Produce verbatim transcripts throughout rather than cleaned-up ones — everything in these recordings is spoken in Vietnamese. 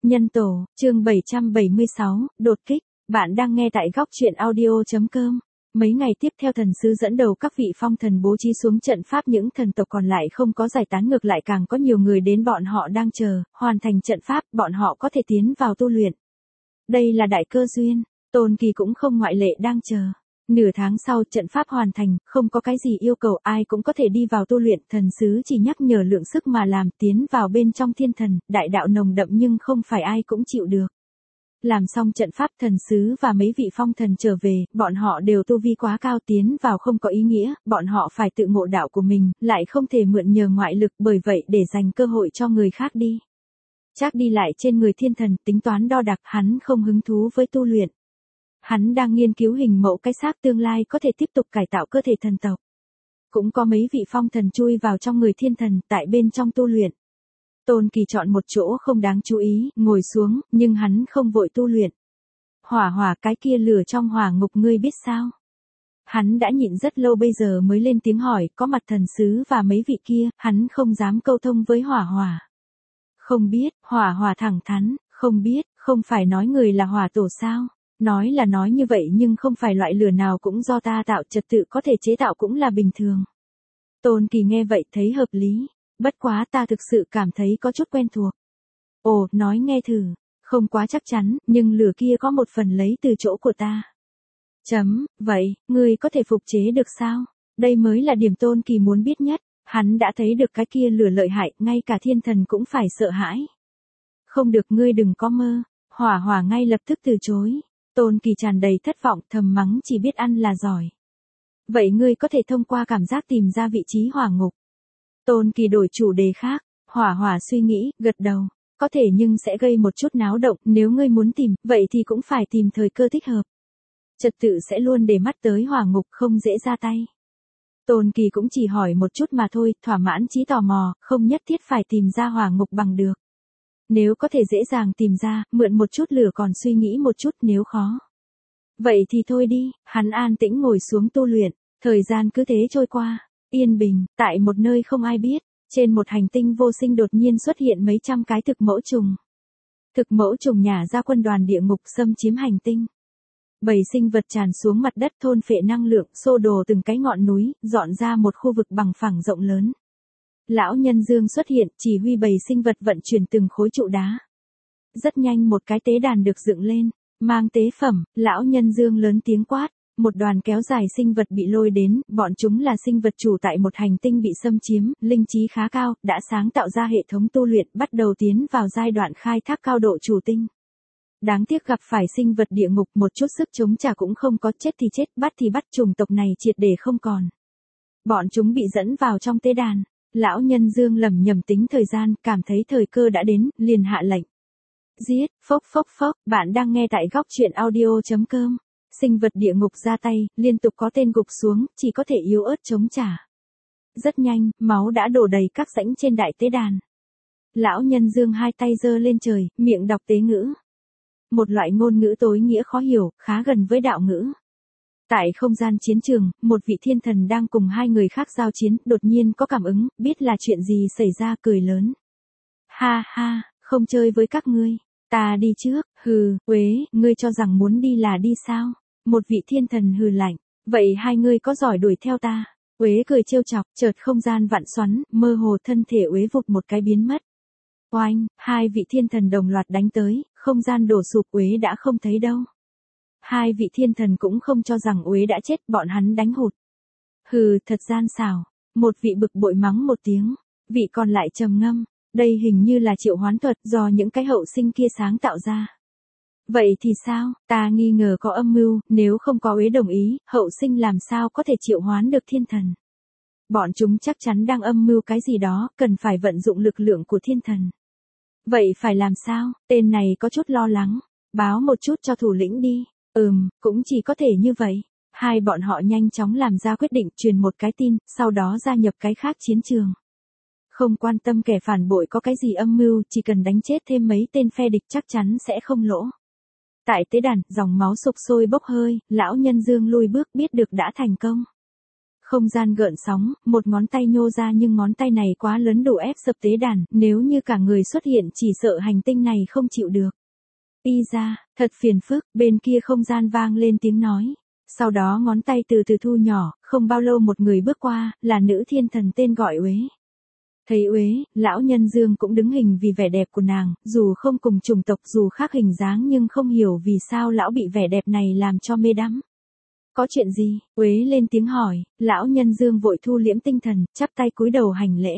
Nhân tổ, chương bảy trăm bảy mươi sáu, đột kích, bạn đang nghe tại góc truyện audio.com. Mấy ngày tiếp theo thần sứ dẫn đầu các vị phong thần bố trí xuống trận pháp, những thần tộc còn lại không có giải tán, ngược lại càng có nhiều người đến, bọn họ đang chờ, hoàn thành trận pháp, bọn họ có thể tiến vào tu luyện. Đây là đại cơ duyên, Tôn Kỳ cũng không ngoại lệ, đang chờ. Nửa tháng sau trận pháp hoàn thành, không có cái gì yêu cầu, ai cũng có thể đi vào tu luyện, thần sứ chỉ nhắc nhở lượng sức mà làm, tiến vào bên trong thiên thần, đại đạo nồng đậm nhưng không phải ai cũng chịu được. Làm xong trận pháp, thần sứ và mấy vị phong thần trở về, bọn họ đều tu vi quá cao, tiến vào không có ý nghĩa, bọn họ phải tự ngộ đạo của mình, lại không thể mượn nhờ ngoại lực, bởi vậy để dành cơ hội cho người khác đi. Trác đi lại trên người thiên thần, tính toán đo đạc, hắn không hứng thú với tu luyện. Hắn đang nghiên cứu hình mẫu cái xác tương lai có thể tiếp tục cải tạo cơ thể thần tộc. Cũng có mấy vị phong thần chui vào trong người thiên thần, tại bên trong tu luyện. Tôn Kỳ chọn một chỗ không đáng chú ý, ngồi xuống, nhưng hắn không vội tu luyện. Hỏa hỏa, cái kia lửa trong hỏa ngục ngươi biết sao? Hắn đã nhịn rất lâu bây giờ mới lên tiếng hỏi, có mặt thần sứ và mấy vị kia, hắn không dám câu thông với hỏa hỏa. Không biết, hỏa hỏa thẳng thắn, không biết, không phải nói người là hỏa tổ sao? Nói là nói như vậy nhưng không phải loại lửa nào cũng do ta tạo, trật tự có thể chế tạo cũng là bình thường. Tôn Kỳ nghe vậy thấy hợp lý, bất quá ta thực sự cảm thấy có chút quen thuộc. Ồ, nói nghe thử, không quá chắc chắn, nhưng lửa kia có một phần lấy từ chỗ của ta. Chấm, vậy, ngươi có thể phục chế được sao? Đây mới là điểm Tôn Kỳ muốn biết nhất, hắn đã thấy được cái kia lửa lợi hại, ngay cả thiên thần cũng phải sợ hãi. Không được, ngươi đừng có mơ, hỏa hỏa ngay lập tức từ chối. Tôn Kỳ tràn đầy thất vọng, thầm mắng chỉ biết ăn là giỏi. Vậy ngươi có thể thông qua cảm giác tìm ra vị trí hỏa ngục. Tôn Kỳ đổi chủ đề khác, hỏa hỏa suy nghĩ, gật đầu. Có thể nhưng sẽ gây một chút náo động, nếu ngươi muốn tìm, vậy thì cũng phải tìm thời cơ thích hợp. Trật tự sẽ luôn để mắt tới hỏa ngục, không dễ ra tay. Tôn Kỳ cũng chỉ hỏi một chút mà thôi, thỏa mãn trí tò mò, không nhất thiết phải tìm ra hỏa ngục bằng được. Nếu có thể dễ dàng tìm ra, mượn một chút lửa còn suy nghĩ một chút, nếu khó. Vậy thì thôi đi, hắn an tĩnh ngồi xuống tu luyện, thời gian cứ thế trôi qua, yên bình, tại một nơi không ai biết, trên một hành tinh vô sinh đột nhiên xuất hiện mấy trăm cái thực mẫu trùng. Thực mẫu trùng nhả ra quân đoàn địa ngục xâm chiếm hành tinh. Bầy sinh vật tràn xuống mặt đất, thôn phệ năng lượng, xô đổ từng cái ngọn núi, dọn ra một khu vực bằng phẳng rộng lớn. Lão Nhân Dương xuất hiện, chỉ huy bầy sinh vật vận chuyển từng khối trụ đá. Rất nhanh một cái tế đàn được dựng lên, mang tế phẩm, Lão Nhân Dương lớn tiếng quát, một đoàn kéo dài sinh vật bị lôi đến, bọn chúng là sinh vật chủ tại một hành tinh bị xâm chiếm, linh trí khá cao, đã sáng tạo ra hệ thống tu luyện, bắt đầu tiến vào giai đoạn khai thác cao độ chủ tinh. Đáng tiếc gặp phải sinh vật địa ngục, một chút sức chống trả cũng không có, chết thì chết, bắt thì bắt, chủng tộc này triệt để không còn. Bọn chúng bị dẫn vào trong tế đàn. Lão Nhân Dương lẩm nhẩm tính thời gian, cảm thấy thời cơ đã đến, liền hạ lệnh. Giết, phốc phốc phốc, bạn đang nghe tại góc truyện audio.com. Sinh vật địa ngục ra tay, liên tục có tên gục xuống, chỉ có thể yếu ớt chống trả. Rất nhanh, máu đã đổ đầy các rãnh trên đại tế đàn. Lão Nhân Dương hai tay giơ lên trời, miệng đọc tế ngữ. Một loại ngôn ngữ tối nghĩa khó hiểu, khá gần với đạo ngữ. Tại không gian chiến trường, một vị thiên thần đang cùng hai người khác giao chiến, đột nhiên có cảm ứng, biết là chuyện gì xảy ra, cười lớn. Ha ha, không chơi với các ngươi, ta đi trước, hừ, uế, ngươi cho rằng muốn đi là đi sao? Một vị thiên thần hừ lạnh, vậy hai ngươi có giỏi đuổi theo ta? Uế cười trêu chọc, chợt không gian vặn xoắn, mơ hồ thân thể uế vụt một cái biến mất. Oanh, hai vị thiên thần đồng loạt đánh tới, không gian đổ sụp, uế đã không thấy đâu. Hai vị thiên thần cũng không cho rằng uế đã chết, bọn hắn đánh hụt. Hừ, thật gian xảo. Một vị bực bội mắng một tiếng, vị còn lại trầm ngâm, đây hình như là triệu hoán thuật do những cái hậu sinh kia sáng tạo ra. Vậy thì sao, ta nghi ngờ có âm mưu, nếu không có uế đồng ý, hậu sinh làm sao có thể triệu hoán được thiên thần. Bọn chúng chắc chắn đang âm mưu cái gì đó, cần phải vận dụng lực lượng của thiên thần. Vậy phải làm sao, tên này có chút lo lắng, báo một chút cho thủ lĩnh đi. Ừm, cũng chỉ có thể như vậy. Hai bọn họ nhanh chóng làm ra quyết định, truyền một cái tin, sau đó gia nhập cái khác chiến trường. Không quan tâm kẻ phản bội có cái gì âm mưu, chỉ cần đánh chết thêm mấy tên phe địch chắc chắn sẽ không lỗ. Tại tế đàn, dòng máu sục sôi bốc hơi, Lão Nhân Dương lùi bước, biết được đã thành công. Không gian gợn sóng, một ngón tay nhô ra nhưng ngón tay này quá lớn đủ ép sập tế đàn, nếu như cả người xuất hiện chỉ sợ hành tinh này không chịu được. Y ra, thật phiền phức, bên kia không gian vang lên tiếng nói. Sau đó ngón tay từ từ thu nhỏ, không bao lâu một người bước qua, là nữ thiên thần tên gọi Uế. Thấy Uế, lão nhân Dương cũng đứng hình vì vẻ đẹp của nàng, dù không cùng chủng tộc dù khác hình dáng nhưng không hiểu vì sao lão bị vẻ đẹp này làm cho mê đắm. Có chuyện gì? Uế lên tiếng hỏi, lão nhân Dương vội thu liễm tinh thần, chắp tay cúi đầu hành lễ.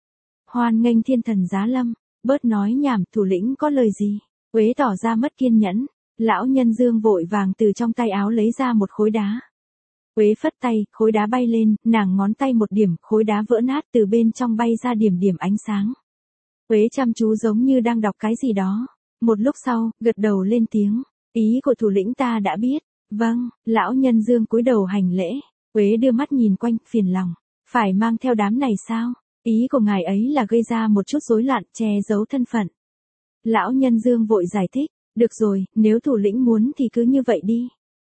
Hoan nghênh thiên thần giá lâm, bớt nói nhảm, thủ lĩnh có lời gì? Uế tỏ ra mất kiên nhẫn, lão nhân Dương vội vàng từ trong tay áo lấy ra một khối đá. Uế phất tay, khối đá bay lên, nàng ngón tay một điểm, khối đá vỡ nát từ bên trong bay ra điểm điểm ánh sáng. Uế chăm chú giống như đang đọc cái gì đó. Một lúc sau, gật đầu lên tiếng, ý của thủ lĩnh ta đã biết. Vâng, lão nhân Dương cúi đầu hành lễ. Uế đưa mắt nhìn quanh, phiền lòng. Phải mang theo đám này sao? Ý của ngài ấy là gây ra một chút rối loạn, che giấu thân phận. Lão nhân Dương vội giải thích, được rồi, nếu thủ lĩnh muốn thì cứ như vậy đi.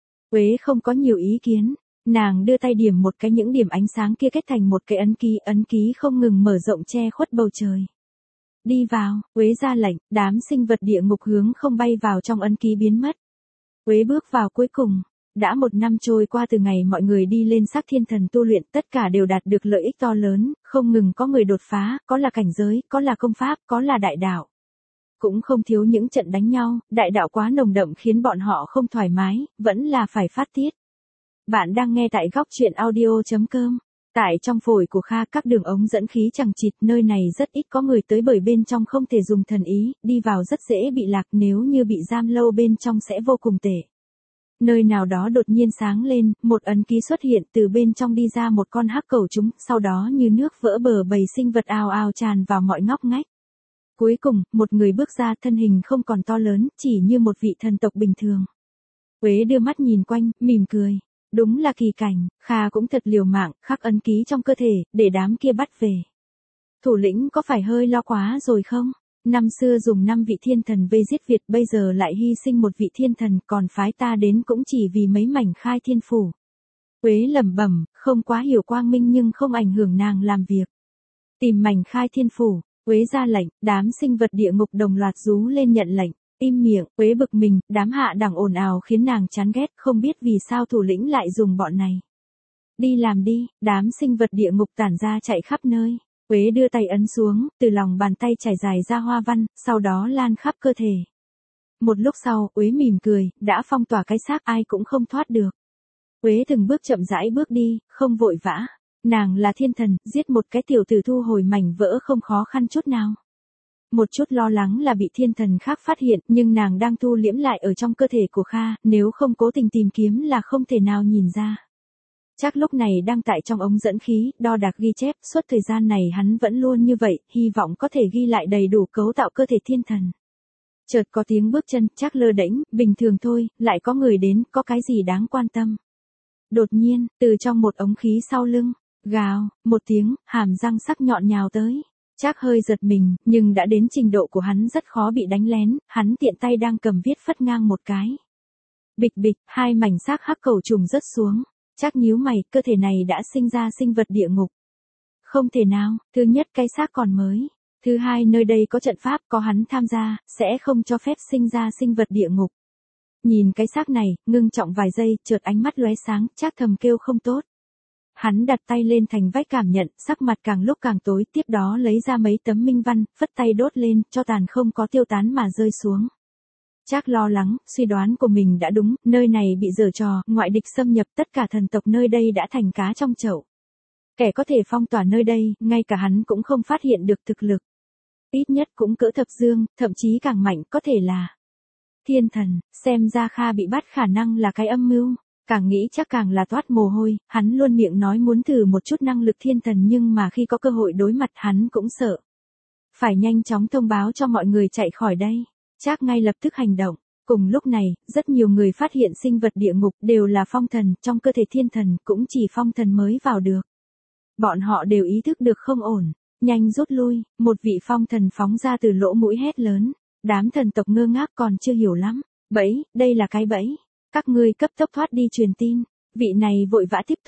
Uế không có nhiều ý kiến. Nàng đưa tay điểm một cái, những điểm ánh sáng kia kết thành một cái ấn ký, ấn ký không ngừng mở rộng che khuất bầu trời. Đi vào, Uế ra lệnh, đám sinh vật địa ngục hướng không bay vào trong ấn ký biến mất. Uế bước vào cuối cùng. Đã một năm trôi qua từ ngày mọi người đi lên xác thiên thần tu luyện, tất cả đều đạt được lợi ích to lớn, không ngừng có người đột phá, có là cảnh giới, có là công pháp, có là đại đạo. Cũng không thiếu những trận đánh nhau, đại đạo quá nồng đậm khiến bọn họ không thoải mái, vẫn là phải phát tiết. Bạn đang nghe tại góc truyện audio chấm com. Tại trong phổi của Kha các đường ống dẫn khí chằng chịt, nơi này rất ít có người tới bởi bên trong không thể dùng thần ý, đi vào rất dễ bị lạc, nếu như bị giam lâu bên trong sẽ vô cùng tệ. Nơi nào đó đột nhiên sáng lên, một ấn ký xuất hiện, từ bên trong đi ra một con hắc cẩu trúng, sau đó như nước vỡ bờ bầy sinh vật ào ào tràn vào mọi ngóc ngách. Cuối cùng, một người bước ra, thân hình không còn to lớn, chỉ như một vị thần tộc bình thường. Uế đưa mắt nhìn quanh, mỉm cười. Đúng là kỳ cảnh, Kha cũng thật liều mạng, khắc ấn ký trong cơ thể, để đám kia bắt về. Thủ lĩnh có phải hơi lo quá rồi không? Năm xưa dùng năm vị thiên thần vây giết Việt, bây giờ lại hy sinh một vị thiên thần, còn phái ta đến cũng chỉ vì mấy mảnh khai thiên phủ. Uế lẩm bẩm, không quá hiểu quang minh nhưng không ảnh hưởng nàng làm việc. Tìm mảnh khai thiên phủ, Uế ra lệnh, đám sinh vật địa ngục đồng loạt rú lên nhận lệnh. Im miệng, Uế bực mình, đám hạ đẳng ồn ào khiến nàng chán ghét, không biết vì sao thủ lĩnh lại dùng bọn này. Đi làm đi, đám sinh vật địa ngục tản ra chạy khắp nơi. Uế đưa tay ấn xuống, từ lòng bàn tay trải dài ra hoa văn, sau đó lan khắp cơ thể. Một lúc sau, Uế mỉm cười, đã phong tỏa cái xác ai cũng không thoát được. Uế từng bước chậm rãi bước đi, không vội vã. Nàng là thiên thần, giết một cái tiểu tử thu hồi mảnh vỡ không khó khăn chút nào. Một chút lo lắng là bị thiên thần khác phát hiện, nhưng nàng đang thu liễm lại ở trong cơ thể của Kha, nếu không cố tình tìm kiếm là không thể nào nhìn ra. Chắc lúc này đang tại trong ống dẫn khí, đo đạc ghi chép, suốt thời gian này hắn vẫn luôn như vậy, hy vọng có thể ghi lại đầy đủ cấu tạo cơ thể thiên thần. Chợt có tiếng bước chân, chắc lơ đễnh, bình thường thôi, lại có người đến, có cái gì đáng quan tâm. Đột nhiên, từ trong một ống khí sau lưng, gào, một tiếng, hàm răng sắc nhọn nhào tới. Chắc hơi giật mình, nhưng đã đến trình độ của hắn rất khó bị đánh lén, hắn tiện tay đang cầm viết phất ngang một cái. Bịch bịch, hai mảnh xác hắc cẩu trùng rớt xuống. Chắc nhíu mày, cơ thể này đã sinh ra sinh vật địa ngục. Không thể nào, thứ nhất cái xác còn mới. Thứ hai nơi đây có trận pháp, có hắn tham gia, sẽ không cho phép sinh ra sinh vật địa ngục. Nhìn cái xác này, ngưng trọng vài giây, chợt ánh mắt lóe sáng, Chắc thầm kêu không tốt. Hắn đặt tay lên thành vách cảm nhận, sắc mặt càng lúc càng tối, tiếp đó lấy ra mấy tấm minh văn, phất tay đốt lên, cho tàn không có tiêu tán mà rơi xuống. Chắc lo lắng, suy đoán của mình đã đúng, nơi này bị giở trò, ngoại địch xâm nhập, tất cả thần tộc nơi đây đã thành cá trong chậu. Kẻ có thể phong tỏa nơi đây, ngay cả hắn cũng không phát hiện được thực lực. Ít nhất cũng cỡ thập dương, thậm chí càng mạnh, có thể là thiên thần, xem ra Kha bị bắt khả năng là cái âm mưu. Càng nghĩ chắc càng là toát mồ hôi, hắn luôn miệng nói muốn thử một chút năng lực thiên thần nhưng mà khi có cơ hội đối mặt hắn cũng sợ. Phải nhanh chóng thông báo cho mọi người chạy khỏi đây. Chắc ngay lập tức hành động. Cùng lúc này, rất nhiều người phát hiện sinh vật địa ngục đều là phong thần, trong cơ thể thiên thần cũng chỉ phong thần mới vào được. Bọn họ đều ý thức được không ổn, nhanh rút lui, một vị phong thần phóng ra từ lỗ mũi hét lớn. Đám thần tộc ngơ ngác còn chưa hiểu lắm. Bẫy, đây là cái bẫy. Các ngươi cấp tốc thoát đi truyền tin. Vị này vội vã tiếp tục.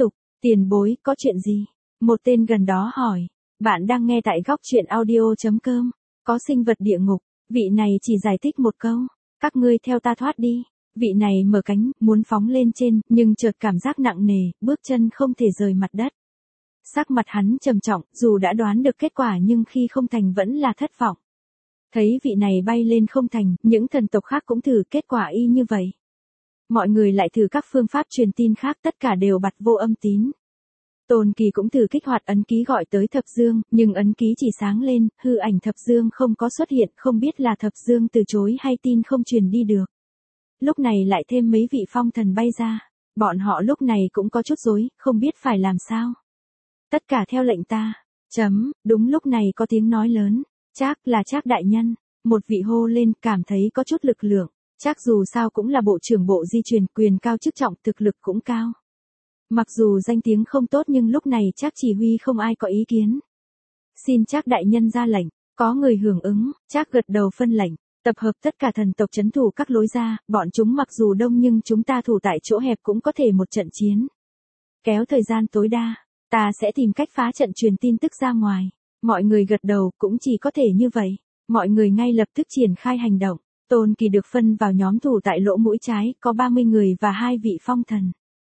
Tiền bối, có chuyện gì? Một tên gần đó hỏi. Bạn đang nghe tại góc truyện audio.com. Có sinh vật địa ngục. Vị này chỉ giải thích một câu. Các ngươi theo ta thoát đi. Vị này mở cánh, muốn phóng lên trên, nhưng chợt cảm giác nặng nề, bước chân không thể rời mặt đất. Sắc mặt hắn trầm trọng, dù đã đoán được kết quả nhưng khi không thành vẫn là thất vọng. Thấy vị này bay lên không thành, những thần tộc khác cũng thử kết quả y như vậy. Mọi người lại thử các phương pháp truyền tin khác, tất cả đều bặt vô âm tín. Tôn Kỳ cũng thử kích hoạt ấn ký gọi tới Thập Dương, nhưng ấn ký chỉ sáng lên, hư ảnh Thập Dương không có xuất hiện, không biết là Thập Dương từ chối hay tin không truyền đi được. Lúc này lại thêm mấy vị phong thần bay ra, bọn họ lúc này cũng có chút rối, không biết phải làm sao. Tất cả theo lệnh ta. Chấm, đúng lúc này có tiếng nói lớn, Trác là Trác đại nhân, một vị hô lên, cảm thấy có chút lực lượng. Trác dù sao cũng là bộ trưởng bộ di truyền, quyền cao chức trọng, thực lực cũng cao. Mặc dù danh tiếng không tốt nhưng lúc này Trác chỉ huy không ai có ý kiến. Xin Trác đại nhân ra lệnh, có người hưởng ứng, Trác gật đầu phân lệnh, tập hợp tất cả thần tộc trấn thủ các lối ra, bọn chúng mặc dù đông nhưng chúng ta thủ tại chỗ hẹp cũng có thể một trận chiến. Kéo thời gian tối đa, ta sẽ tìm cách phá trận truyền tin tức ra ngoài. Mọi người gật đầu, cũng chỉ có thể như vậy. Mọi người ngay lập tức triển khai hành động. Tôn Kỳ được phân vào nhóm thủ tại lỗ mũi trái, có ba mươi người và hai vị phong thần.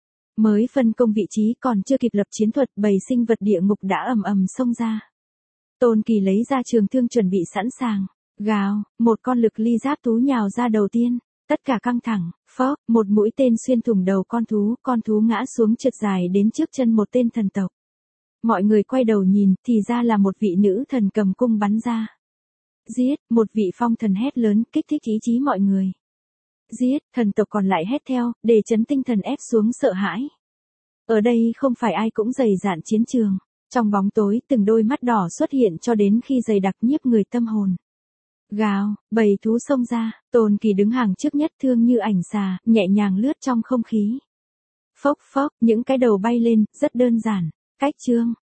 Mới phân công vị trí còn chưa kịp lập chiến thuật, bầy sinh vật địa ngục đã ầm ầm xông ra. Tôn Kỳ lấy ra trường thương chuẩn bị sẵn sàng. Gào, một con lực ly giáp thú nhào ra đầu tiên. Tất cả căng thẳng, phốc, một mũi tên xuyên thủng đầu con thú, con thú ngã xuống trượt dài đến trước chân một tên thần tộc. Mọi người quay đầu nhìn, thì ra là một vị nữ thần cầm cung bắn ra. Giết, một vị phong thần hét lớn, kích thích ý chí mọi người. Giết, thần tộc còn lại hét theo, để chấn tinh thần ép xuống sợ hãi. Ở đây không phải ai cũng dày dạn chiến trường. Trong bóng tối, từng đôi mắt đỏ xuất hiện cho đến khi dày đặc nhiếp người tâm hồn. Gào, bầy thú xông ra, Tôn Kỳ đứng hàng trước nhất, thương như ảnh xà, nhẹ nhàng lướt trong không khí. Phốc phốc, những cái đầu bay lên, rất đơn giản. Cách chương,